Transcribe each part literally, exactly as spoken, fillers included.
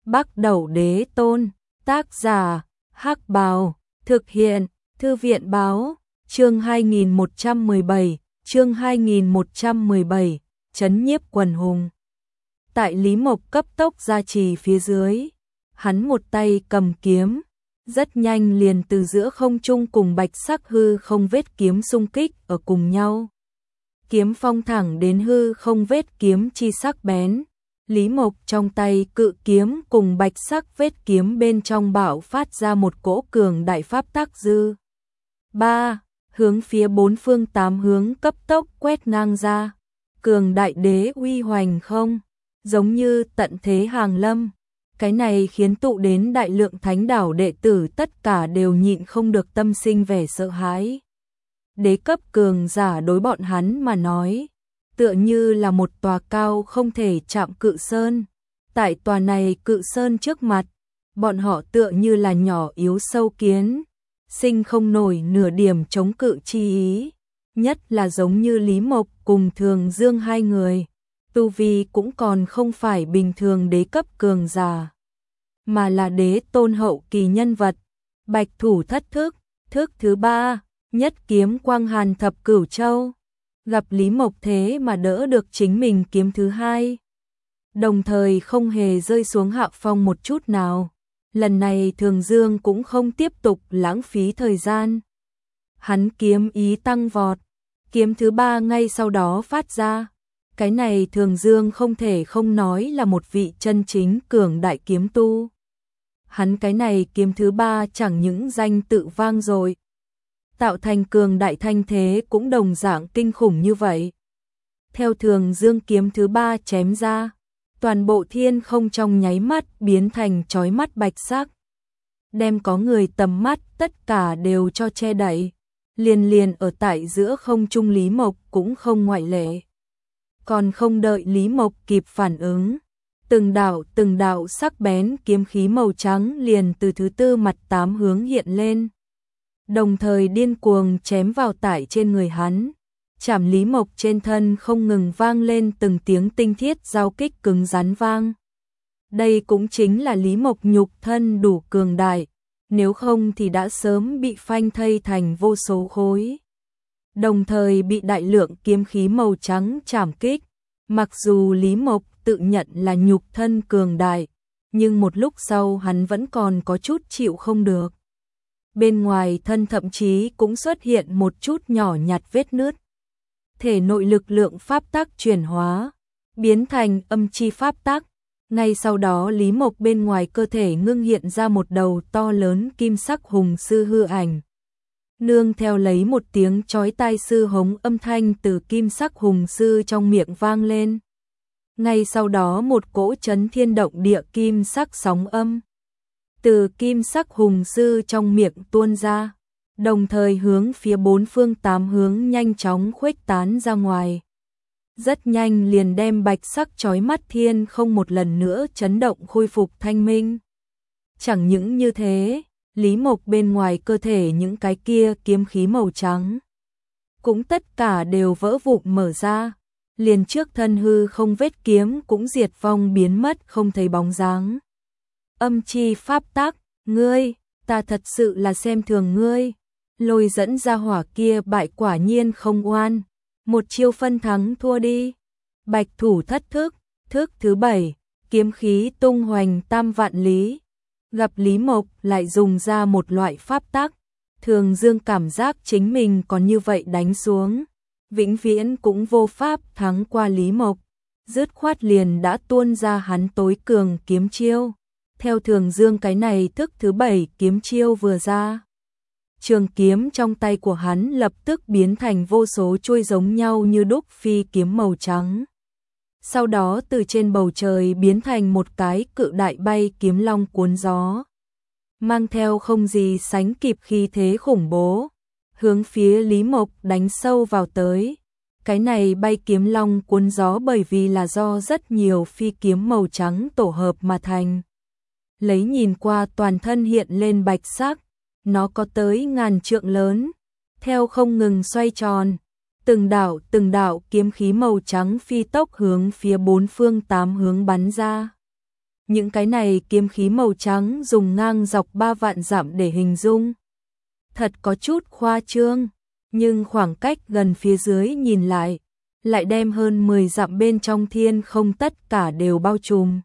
Bắc Đẩu Đế Tôn, tác giả, Hắc Bào, thực hiện, Thư viện báo, chương hai nghìn một trăm mười bảy, chương hai nghìn một trăm mười bảy, trấn nhiếp quần hùng. Tại Lý Mộc cấp tốc gia trì phía dưới, hắn một tay cầm kiếm, rất nhanh liền từ giữa không trung cùng bạch sắc hư không vết kiếm xung kích ở cùng nhau. Kiếm phong thẳng đến hư không vết kiếm chi sắc bén. Lý Mộc trong tay cự kiếm cùng bạch sắc vết kiếm bên trong bạo phát ra một cỗ cường đại pháp tác dư. ba. Hướng phía bốn phương tám hướng cấp tốc quét ngang ra. Cường đại đế uy hoành không, giống như tận thế hàng lâm. Cái này khiến tụ đến đại lượng thánh đảo đệ tử tất cả đều nhịn không được tâm sinh vẻ sợ hãi. Đế cấp cường giả đối bọn hắn mà nói, tựa như là một tòa cao không thể chạm cự sơn. Tại tòa này cự sơn trước mặt, bọn họ tựa như là nhỏ yếu sâu kiến, sinh không nổi nửa điểm chống cự chi ý. Nhất là giống như Lý Mộc cùng Thường Dương hai người, tu vi cũng còn không phải bình thường đế cấp cường giả, mà là đế tôn hậu kỳ nhân vật. Bạch thủ thất thức, thức thứ ba, nhất kiếm quang hàn thập cửu châu. Gặp Lý Mộc thế mà đỡ được chính mình kiếm thứ hai, đồng thời không hề rơi xuống hạ phong một chút nào. Lần này Thường Dương cũng không tiếp tục lãng phí thời gian. Hắn kiếm ý tăng vọt, kiếm thứ ba ngay sau đó phát ra. Cái này Thường Dương không thể không nói là một vị chân chính cường đại kiếm tu. Hắn cái này kiếm thứ ba chẳng những danh tự vang dội, tạo thành cường đại thanh thế cũng đồng dạng kinh khủng như vậy. Theo Thường Dương kiếm thứ ba chém ra, toàn bộ thiên không trong nháy mắt biến thành chói mắt bạch sắc, đem có người tầm mắt tất cả đều cho che đậy. Liền liền ở tại giữa không trung Lý Mộc cũng không ngoại lệ. Còn không đợi Lý Mộc kịp phản ứng, từng đạo từng đạo sắc bén kiếm khí màu trắng liền từ thứ tư mặt tám hướng hiện lên, đồng thời điên cuồng chém vào tại trên người hắn. Chảm Lý Mộc trên thân không ngừng vang lên từng tiếng tinh thiết giao kích cứng rắn vang. Đây cũng chính là Lý Mộc nhục thân đủ cường đại, nếu không thì đã sớm bị phanh thây thành vô số khối. Đồng thời bị đại lượng kiếm khí màu trắng chảm kích. Mặc dù Lý Mộc tự nhận là nhục thân cường đại, nhưng một lúc sau hắn vẫn còn có chút chịu không được. Bên ngoài thân thậm chí cũng xuất hiện một chút nhỏ nhặt vết nứt. Thể nội lực lượng pháp tắc chuyển hóa, biến thành âm chi pháp tắc. Ngay sau đó Lý Mộc bên ngoài cơ thể ngưng hiện ra một đầu to lớn kim sắc hùng sư hư ảnh. Nương theo lấy một tiếng chói tai sư hống âm thanh từ kim sắc hùng sư trong miệng vang lên. Ngay sau đó một cỗ chấn thiên động địa kim sắc sóng âm từ kim sắc hùng sư trong miệng tuôn ra, đồng thời hướng phía bốn phương tám hướng nhanh chóng khuếch tán ra ngoài. Rất nhanh liền đem bạch sắc chói mắt thiên không một lần nữa chấn động khôi phục thanh minh. Chẳng những như thế, Lý Mộc bên ngoài cơ thể những cái kia kiếm khí màu trắng cũng tất cả đều vỡ vụn mở ra, liền trước thân hư không vết kiếm cũng diệt vong biến mất không thấy bóng dáng. Âm chi pháp tắc, ngươi, ta thật sự là xem thường ngươi. Lôi dẫn ra hỏa kia bại quả nhiên không oan, một chiêu phân thắng thua đi. Bạch thủ thất thức, thức thứ bảy, kiếm khí tung hoành tam vạn lý. Gặp Lý Mộc lại dùng ra một loại pháp tắc, Thường Dương cảm giác chính mình còn như vậy đánh xuống, vĩnh viễn cũng vô pháp thắng qua Lý Mộc. Dứt khoát liền đã tuôn ra hắn tối cường kiếm chiêu. Theo Thường Dương cái này thức thứ bảy kiếm chiêu vừa ra, trường kiếm trong tay của hắn lập tức biến thành vô số chuôi giống nhau như đúc phi kiếm màu trắng. Sau đó từ trên bầu trời biến thành một cái cự đại bay kiếm long cuốn gió, mang theo không gì sánh kịp khí thế khủng bố, hướng phía Lý Mộc đánh sâu vào tới. Cái này bay kiếm long cuốn gió bởi vì là do rất nhiều phi kiếm màu trắng tổ hợp mà thành. Lấy nhìn qua toàn thân hiện lên bạch sắc, nó có tới ngàn trượng lớn, theo không ngừng xoay tròn, từng đạo từng đạo kiếm khí màu trắng phi tốc hướng phía bốn phương tám hướng bắn ra. Những cái này kiếm khí màu trắng dùng ngang dọc ba vạn dặm để hình dung. Thật có chút khoa trương, nhưng khoảng cách gần phía dưới nhìn lại, lại đem hơn mười dặm bên trong thiên không tất cả đều bao trùm.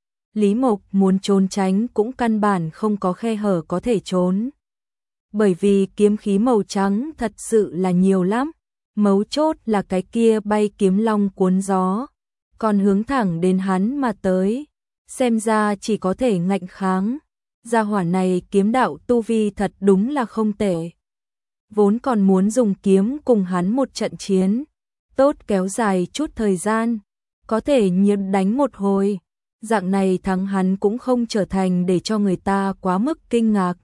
Lý Mộc muốn trốn tránh cũng căn bản không có khe hở có thể trốn. Bởi vì kiếm khí màu trắng thật sự là nhiều lắm, mấu chốt là cái kia bay kiếm long cuốn gió, còn hướng thẳng đến hắn mà tới, xem ra chỉ có thể ngạnh kháng. Gia hỏa này kiếm đạo tu vi thật đúng là không tệ. Vốn còn muốn dùng kiếm cùng hắn một trận chiến, tốt kéo dài chút thời gian, có thể nhiệt đánh một hồi, dạng này thắng hắn cũng không trở thành để cho người ta quá mức kinh ngạc.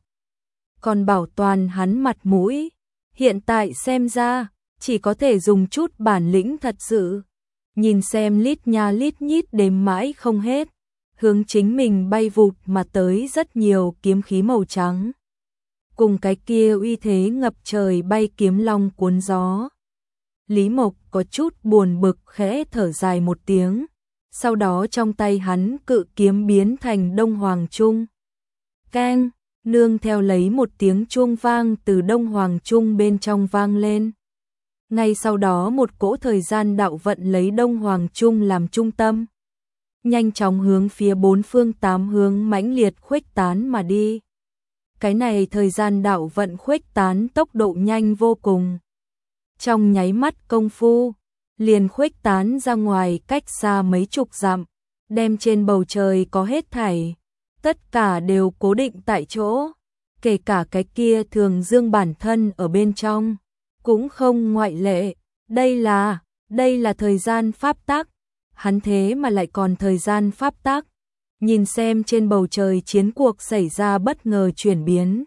Còn bảo toàn hắn mặt mũi, hiện tại xem ra, chỉ có thể dùng chút bản lĩnh thật sự. Nhìn xem lít nha lít nhít đếm mãi không hết, hướng chính mình bay vụt mà tới rất nhiều kiếm khí màu trắng. Cùng cái kia uy thế ngập trời bay kiếm long cuốn gió. Lý Mộc có chút buồn bực khẽ thở dài một tiếng, sau đó trong tay hắn cự kiếm biến thành Đông Hoàng Trung. Keng, nương theo lấy một tiếng chuông vang từ Đông Hoàng Trung bên trong vang lên. Ngay sau đó một cỗ thời gian đạo vận lấy Đông Hoàng Trung làm trung tâm, nhanh chóng hướng phía bốn phương tám hướng mãnh liệt khuếch tán mà đi. Cái này thời gian đạo vận khuếch tán tốc độ nhanh vô cùng. Trong nháy mắt công phu, liền khuếch tán ra ngoài cách xa mấy chục dặm, đem trên bầu trời có hết thảy, tất cả đều cố định tại chỗ, kể cả cái kia Thường Dương bản thân ở bên trong, cũng không ngoại lệ. Đây là, đây là thời gian pháp tắc, hắn thế mà lại còn thời gian pháp tắc. Nhìn xem trên bầu trời chiến cuộc xảy ra bất ngờ chuyển biến.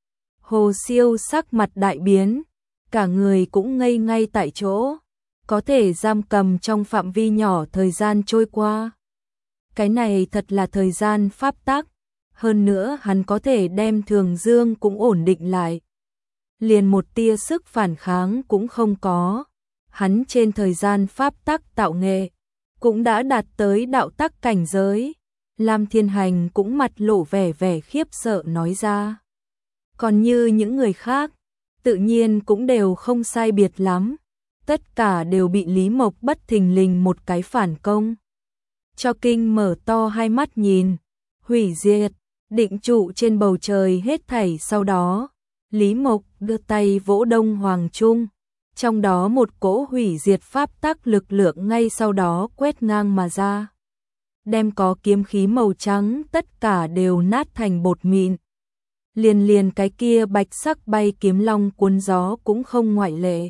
Hồ Siêu sắc mặt đại biến, cả người cũng ngây ngay tại chỗ, có thể giam cầm trong phạm vi nhỏ thời gian trôi qua. Cái này thật là thời gian pháp tắc, hơn nữa hắn có thể đem Thường Dương cũng ổn định lại. Liền một tia sức phản kháng cũng không có, hắn trên thời gian pháp tắc tạo nghệ, cũng đã đạt tới đạo tắc cảnh giới. Lam Thiên Hành cũng mặt lộ vẻ vẻ khiếp sợ nói ra. Còn như những người khác, tự nhiên cũng đều không sai biệt lắm, tất cả đều bị Lý Mộc bất thình lình một cái phản công cho kinh mở to hai mắt nhìn, hủy diệt, định trụ trên bầu trời hết thảy. Sau đó, Lý Mộc đưa tay vỗ Đông Hoàng Trung, trong đó một cỗ hủy diệt pháp tắc lực lượng ngay sau đó quét ngang mà ra, đem có kiếm khí màu trắng tất cả đều nát thành bột mịn. Liền liền cái kia bạch sắc bay kiếm long cuốn gió cũng không ngoại lệ.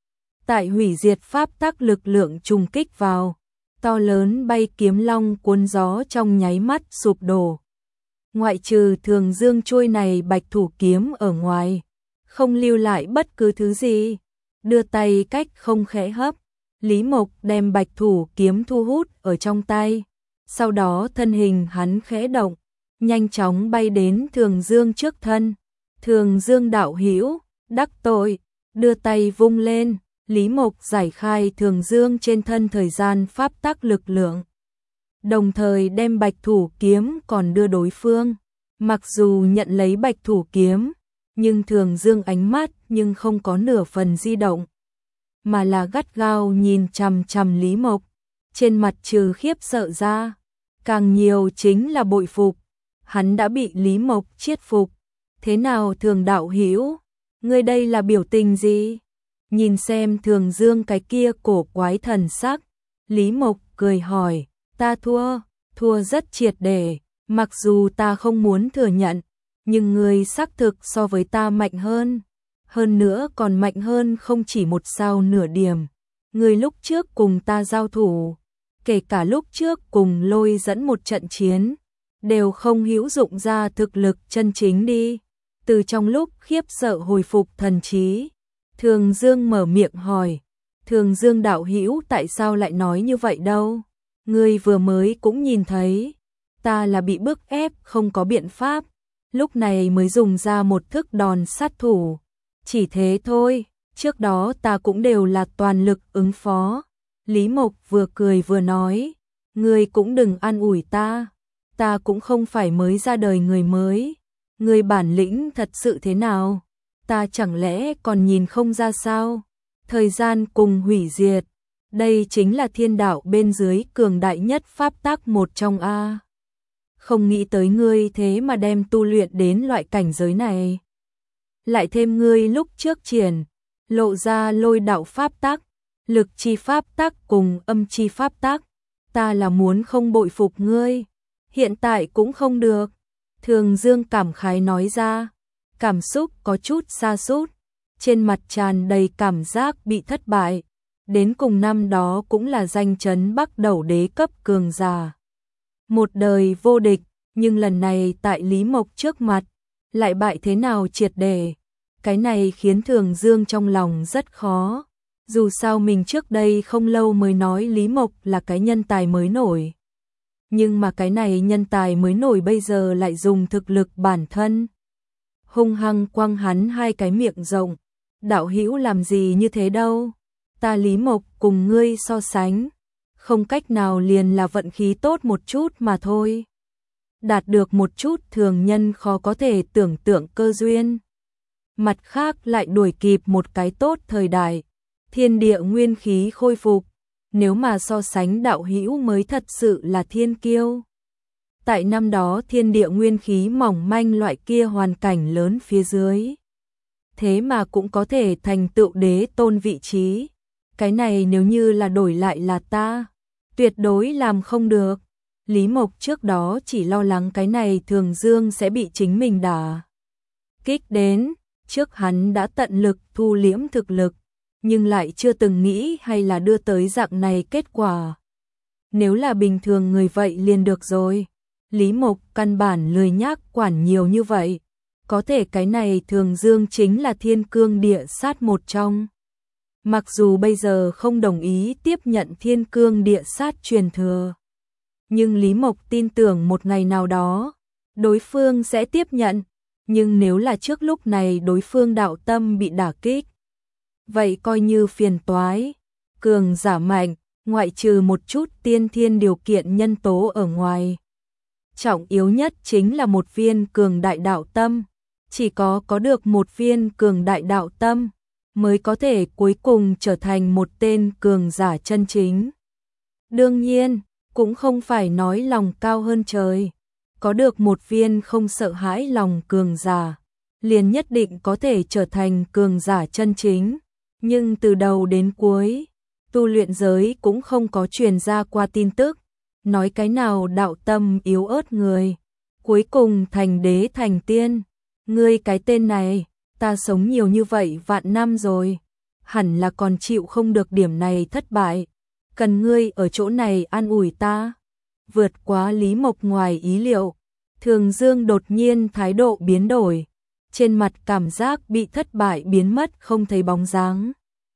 Tại hủy diệt pháp tắc lực lượng trùng kích vào, to lớn bay kiếm long cuốn gió trong nháy mắt sụp đổ. Ngoại trừ Thường Dương trôi này bạch thủ kiếm ở ngoài, không lưu lại bất cứ thứ gì. Đưa tay cách không khẽ hấp, Lý Mộc đem bạch thủ kiếm thu hút ở trong tay. Sau đó thân hình hắn khẽ động, nhanh chóng bay đến Thường Dương trước thân. Thường Dương đạo hữu, đắc tội, đưa tay vung lên, Lý Mộc giải khai Thường Dương trên thân thời gian pháp tắc lực lượng. Đồng thời đem bạch thủ kiếm còn đưa đối phương. Mặc dù nhận lấy bạch thủ kiếm, nhưng Thường Dương ánh mắt nhưng không có nửa phần di động, mà là gắt gao nhìn chằm chằm Lý Mộc. Trên mặt trừ khiếp sợ ra, càng nhiều chính là bội phục. Hắn đã bị Lý Mộc chiết phục. Thế nào Thường đạo hữu, ngươi đây là biểu tình gì? Nhìn xem Thường Dương cái kia cổ quái thần sắc, Lý Mộc cười hỏi, ta thua, thua rất triệt để, mặc dù ta không muốn thừa nhận, nhưng ngươi xác thực so với ta mạnh hơn. Hơn nữa còn mạnh hơn không chỉ một sao nửa điểm. Ngươi lúc trước cùng ta giao thủ, kể cả lúc trước cùng Lôi dẫn một trận chiến, đều không hữu dụng ra thực lực chân chính đi. Từ trong lúc khiếp sợ hồi phục thần trí, Thường Dương mở miệng hỏi, Thường Dương đạo hữu tại sao lại nói như vậy đâu? Ngươi vừa mới cũng nhìn thấy, ta là bị bức ép không có biện pháp, lúc này mới dùng ra một thức đòn sát thủ. Chỉ thế thôi, trước đó ta cũng đều là toàn lực ứng phó. Lý Mộc vừa cười vừa nói, ngươi cũng đừng an ủi ta. ta cũng không phải mới ra đời người mới. Ngươi bản lĩnh thật sự thế nào? Ta chẳng lẽ còn nhìn không ra sao? Thời gian cùng hủy diệt, đây chính là thiên đạo bên dưới cường đại nhất pháp tắc một trong a. Không nghĩ tới ngươi thế mà đem tu luyện đến loại cảnh giới này. Lại thêm ngươi lúc trước triển lộ ra lôi đạo pháp tắc, lực chi pháp tắc cùng âm chi pháp tắc, ta là muốn không bội phục ngươi, hiện tại cũng không được. Thường Dương cảm khái nói ra, cảm xúc có chút sa sút, trên mặt tràn đầy cảm giác bị thất bại. Đến cùng năm đó cũng là danh chấn Bắc Đầu đế cấp cường giả, một đời vô địch, nhưng lần này tại Lý Mộc trước mặt, lại bại thế nào triệt để. Cái này khiến Thường Dương trong lòng rất khó. Dù sao mình trước đây không lâu mới nói Lý Mộc là cái nhân tài mới nổi. Nhưng mà cái này nhân tài mới nổi bây giờ lại dùng thực lực bản thân hung hăng quăng hắn hai cái miệng rộng. Đạo hữu làm gì như thế đâu? Ta Lý Mộc cùng ngươi so sánh, không cách nào liền là vận khí tốt một chút mà thôi. Đạt được một chút thường nhân khó có thể tưởng tượng cơ duyên. Mặt khác lại đuổi kịp một cái tốt thời đại, thiên địa nguyên khí khôi phục, nếu mà so sánh đạo hữu mới thật sự là thiên kiêu. Tại năm đó thiên địa nguyên khí mỏng manh loại kia hoàn cảnh lớn phía dưới, thế mà cũng có thể thành tựu đế tôn vị trí. Cái này nếu như là đổi lại là ta, tuyệt đối làm không được. Lý Mộc trước đó chỉ lo lắng cái này Thường Dương sẽ bị chính mình đả kích đến, trước hắn đã tận lực thu liễm thực lực, nhưng lại chưa từng nghĩ hay là đưa tới dạng này kết quả. Nếu là bình thường người vậy liền được rồi. Lý Mộc căn bản lười nhác quản nhiều như vậy. Có thể cái này Thường Dương chính là thiên cương địa sát một trong. Mặc dù bây giờ không đồng ý tiếp nhận thiên cương địa sát truyền thừa, nhưng Lý Mộc tin tưởng một ngày nào đó, đối phương sẽ tiếp nhận. Nhưng nếu là trước lúc này đối phương đạo tâm bị đả kích, vậy coi như phiền toái. Cường giả mạnh, ngoại trừ một chút tiên thiên điều kiện nhân tố ở ngoài, trọng yếu nhất chính là một viên cường đại đạo tâm. Chỉ có có được một viên cường đại đạo tâm, mới có thể cuối cùng trở thành một tên cường giả chân chính. Đương nhiên, cũng không phải nói lòng cao hơn trời. Có được một viên không sợ hãi lòng cường giả, liền nhất định có thể trở thành cường giả chân chính. Nhưng từ đầu đến cuối, tu luyện giới cũng không có truyền ra qua tin tức, nói cái nào đạo tâm yếu ớt người, cuối cùng thành đế thành tiên. Ngươi cái tên này, ta sống nhiều như vậy vạn năm rồi, hẳn là còn chịu không được điểm này thất bại. Cần ngươi ở chỗ này an ủi ta. Vượt quá Lý Mộc ngoài ý liệu, Thường Dương đột nhiên thái độ biến đổi, trên mặt cảm giác bị thất bại biến mất không thấy bóng dáng.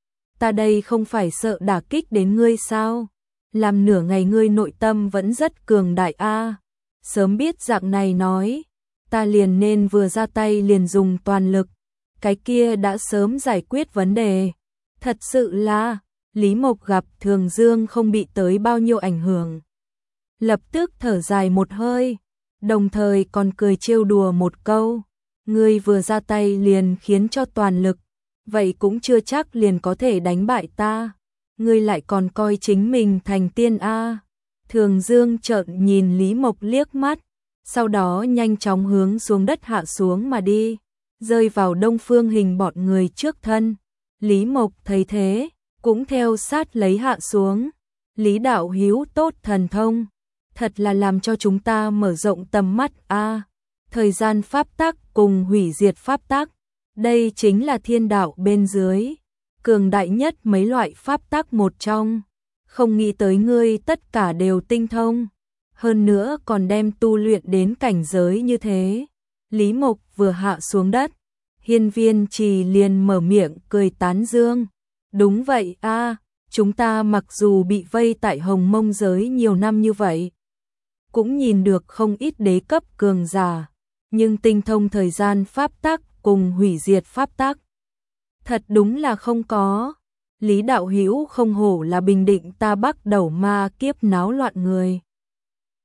Ta đây không phải sợ đả kích đến ngươi sao? Làm nửa ngày ngươi nội tâm vẫn rất cường đại a. Sớm biết dạng này nói, ta liền nên vừa ra tay liền dùng toàn lực, cái kia đã sớm giải quyết vấn đề. Thật sự là, Lý Mộc gặp Thường Dương không bị tới bao nhiêu ảnh hưởng, lập tức thở dài một hơi, đồng thời còn cười trêu đùa một câu. Ngươi vừa ra tay liền khiến cho toàn lực, vậy cũng chưa chắc liền có thể đánh bại ta. Ngươi lại còn coi chính mình thành tiên a. Thường Dương trợn nhìn Lý Mộc liếc mắt, sau đó nhanh chóng hướng xuống đất hạ xuống mà đi, rơi vào Đông Phương Hình bọn người trước thân. Lý Mộc thấy thế, cũng theo sát lấy hạ xuống. Lý đạo hữu tốt thần thông, thật là làm cho chúng ta mở rộng tầm mắt a. Thời gian pháp tắc cùng hủy diệt pháp tắc, đây chính là thiên đạo bên dưới cường đại nhất mấy loại pháp tắc một trong. Không nghĩ tới ngươi tất cả đều tinh thông, hơn nữa còn đem tu luyện đến cảnh giới như thế. Lý Mộc vừa hạ xuống đất, Hiên Viên Trì liền mở miệng cười tán dương. Đúng vậy a, chúng ta mặc dù bị vây tại Hồng Mông giới nhiều năm như vậy, cũng nhìn được không ít đế cấp cường giả, nhưng tinh thông thời gian pháp tắc cùng hủy diệt pháp tắc, thật đúng là không có. Lý đạo hữu không hổ là bình định ta Bắc Đầu ma kiếp náo loạn người.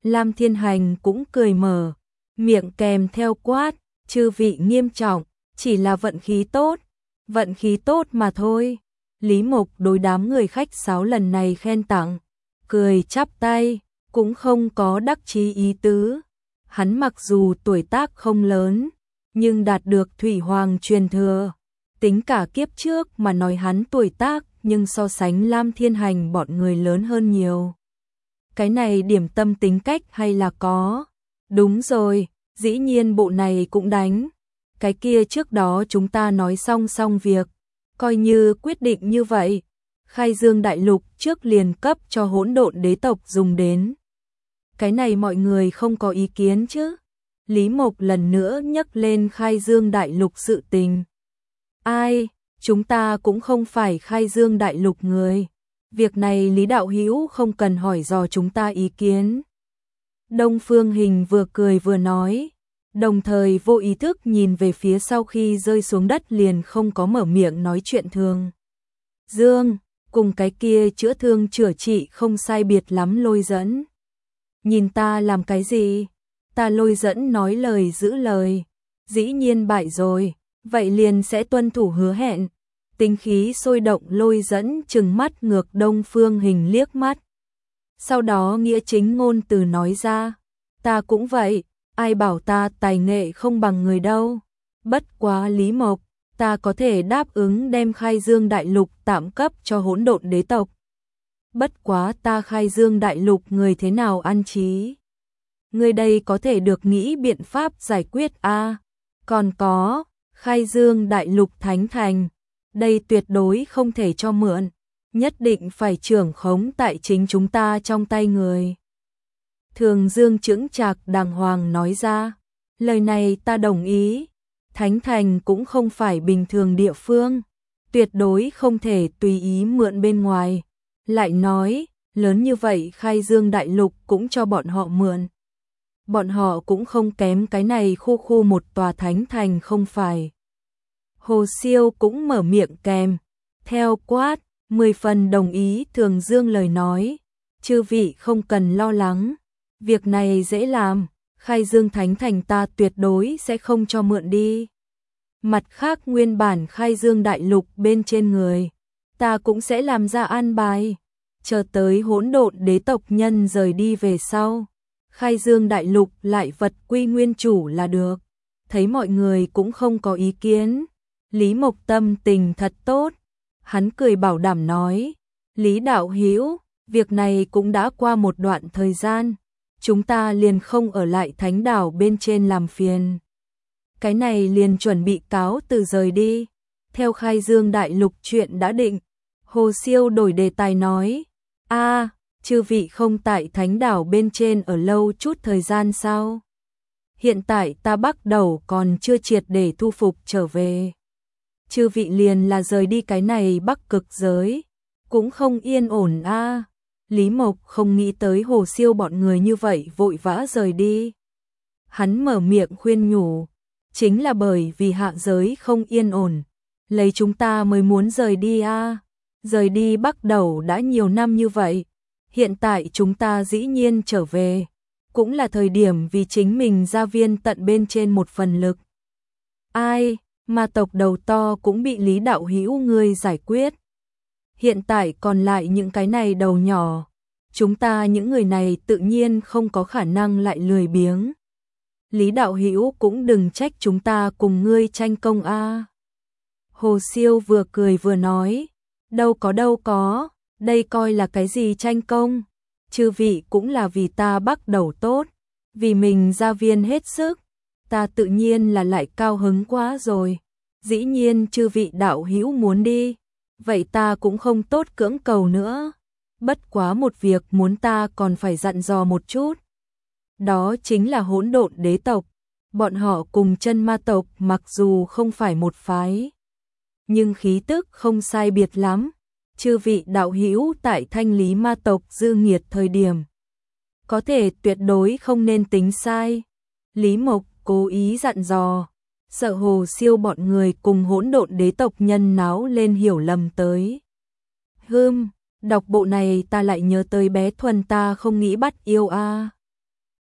Lam Thiên Hành cũng cười mở, miệng kèm theo quát, chư vị nghiêm trọng, chỉ là vận khí tốt, vận khí tốt mà thôi. Lý Mộc đối đám người khách sáo lần này khen tặng, cười chắp tay, cũng không có đắc chí ý tứ. Hắn mặc dù tuổi tác không lớn, nhưng đạt được Thủy Hoàng truyền thừa. Tính cả kiếp trước mà nói hắn tuổi tác, nhưng so sánh Lam Thiên Hành bọn người lớn hơn nhiều. Cái này điểm tâm tính cách hay là có. Đúng rồi, dĩ nhiên bộ này cũng đánh. Cái kia trước đó chúng ta nói xong xong việc, coi như quyết định như vậy. Khai Dương Đại Lục trước liền cấp cho hỗn độn đế tộc dùng đến. Cái này mọi người không có ý kiến chứ? Lý Mộc lần nữa nhắc lên Khai Dương Đại Lục sự tình. Ai, chúng ta cũng không phải Khai Dương Đại Lục người. Việc này Lý Đạo Hữu không cần hỏi dò chúng ta ý kiến. Đông Phương Hình vừa cười vừa nói, đồng thời vô ý thức nhìn về phía sau khi rơi xuống đất liền không có mở miệng nói chuyện thường. Dương, cùng cái kia chữa thương chữa trị không sai biệt lắm Lôi Dẫn. Nhìn ta làm cái gì? Ta Lôi Dẫn nói lời giữ lời. Dĩ nhiên bại rồi, vậy liền sẽ tuân thủ hứa hẹn. Tính khí sôi động Lôi Dẫn trừng mắt ngược Đông Phương Hình liếc mắt. Sau đó nghĩa chính ngôn từ nói ra, ta cũng vậy, ai bảo ta tài nghệ không bằng người đâu. Bất quá Lý Mộc, ta có thể đáp ứng đem Khai Dương Đại Lục tạm cấp cho hỗn độn đế tộc. Bất quá ta Khai Dương Đại Lục người thế nào ăn trí? Người đây có thể được nghĩ biện pháp giải quyết a à? Còn có, Khai Dương Đại Lục Thánh Thành, đây tuyệt đối không thể cho mượn, nhất định phải trưởng khống tại chính chúng ta trong tay người. Thường Dương chững chạc đàng hoàng nói ra, lời này ta đồng ý, Thánh Thành cũng không phải bình thường địa phương, tuyệt đối không thể tùy ý mượn bên ngoài. Lại nói, lớn như vậy Khai Dương Đại Lục cũng cho bọn họ mượn. Bọn họ cũng không kém cái này khu khu một tòa Thánh Thành không phải. Hồ Siêu cũng mở miệng kèm, theo quát, mười phần đồng ý Thường Dương lời nói, chư vị không cần lo lắng, việc này dễ làm, Khai Dương Thánh Thành ta tuyệt đối sẽ không cho mượn đi. Mặt khác nguyên bản Khai Dương Đại Lục bên trên người, ta cũng sẽ làm ra an bài, chờ tới hỗn độn đế tộc nhân rời đi về sau, Khai Dương Đại Lục lại vật quy nguyên chủ là được. Thấy mọi người cũng không có ý kiến, Lý Mộc tâm tình thật tốt, hắn cười bảo đảm nói, Lý Đạo Hữu, việc này cũng đã qua một đoạn thời gian, chúng ta liền không ở lại Thánh Đảo bên trên làm phiền. Cái này liền chuẩn bị cáo từ rời đi, theo Khai Dương Đại Lục chuyện đã định. Hồ Siêu đổi đề tài nói, a, chư vị không tại Thánh Đảo bên trên ở lâu chút thời gian sao? Hiện tại ta bắt đầu còn chưa triệt để thu phục trở về. Chư vị liền là rời đi cái này Bắc Cực giới, cũng không yên ổn a. Lý Mộc không nghĩ tới Hồ Siêu bọn người như vậy vội vã rời đi. Hắn mở miệng khuyên nhủ, chính là bởi vì hạ giới không yên ổn, lấy chúng ta mới muốn rời đi a. Rời đi Bắc Đầu đã nhiều năm như vậy, hiện tại chúng ta dĩ nhiên trở về, cũng là thời điểm vì chính mình gia viên tận bên trên một phần lực. Ai, ma tộc đầu to cũng bị Lý Đạo Hữu ngươi giải quyết. Hiện tại còn lại những cái này đầu nhỏ, chúng ta những người này tự nhiên không có khả năng lại lười biếng. Lý Đạo Hữu cũng đừng trách chúng ta cùng ngươi tranh công a. Hồ Siêu vừa cười vừa nói, đâu có đâu có, đây coi là cái gì tranh công, chư vị cũng là vì ta bắt đầu tốt, vì mình gia viên hết sức, ta tự nhiên là lại cao hứng quá rồi. Dĩ nhiên chư vị đạo hữu muốn đi, vậy ta cũng không tốt cưỡng cầu nữa. Bất quá một việc muốn ta còn phải dặn dò một chút. Đó chính là hỗn độn đế tộc, bọn họ cùng chân ma tộc mặc dù không phải một phái, nhưng khí tức không sai biệt lắm. Chư vị đạo hữu tại thanh lý ma tộc dư nghiệt thời điểm, có thể tuyệt đối không nên tính sai. Lý Mộc cố ý dặn dò, sợ Hồ Siêu bọn người cùng hỗn độn đế tộc nhân náo lên hiểu lầm tới. Hừm, đọc bộ này ta lại nhớ tới bé Thuần ta không nghĩ bắt yêu a.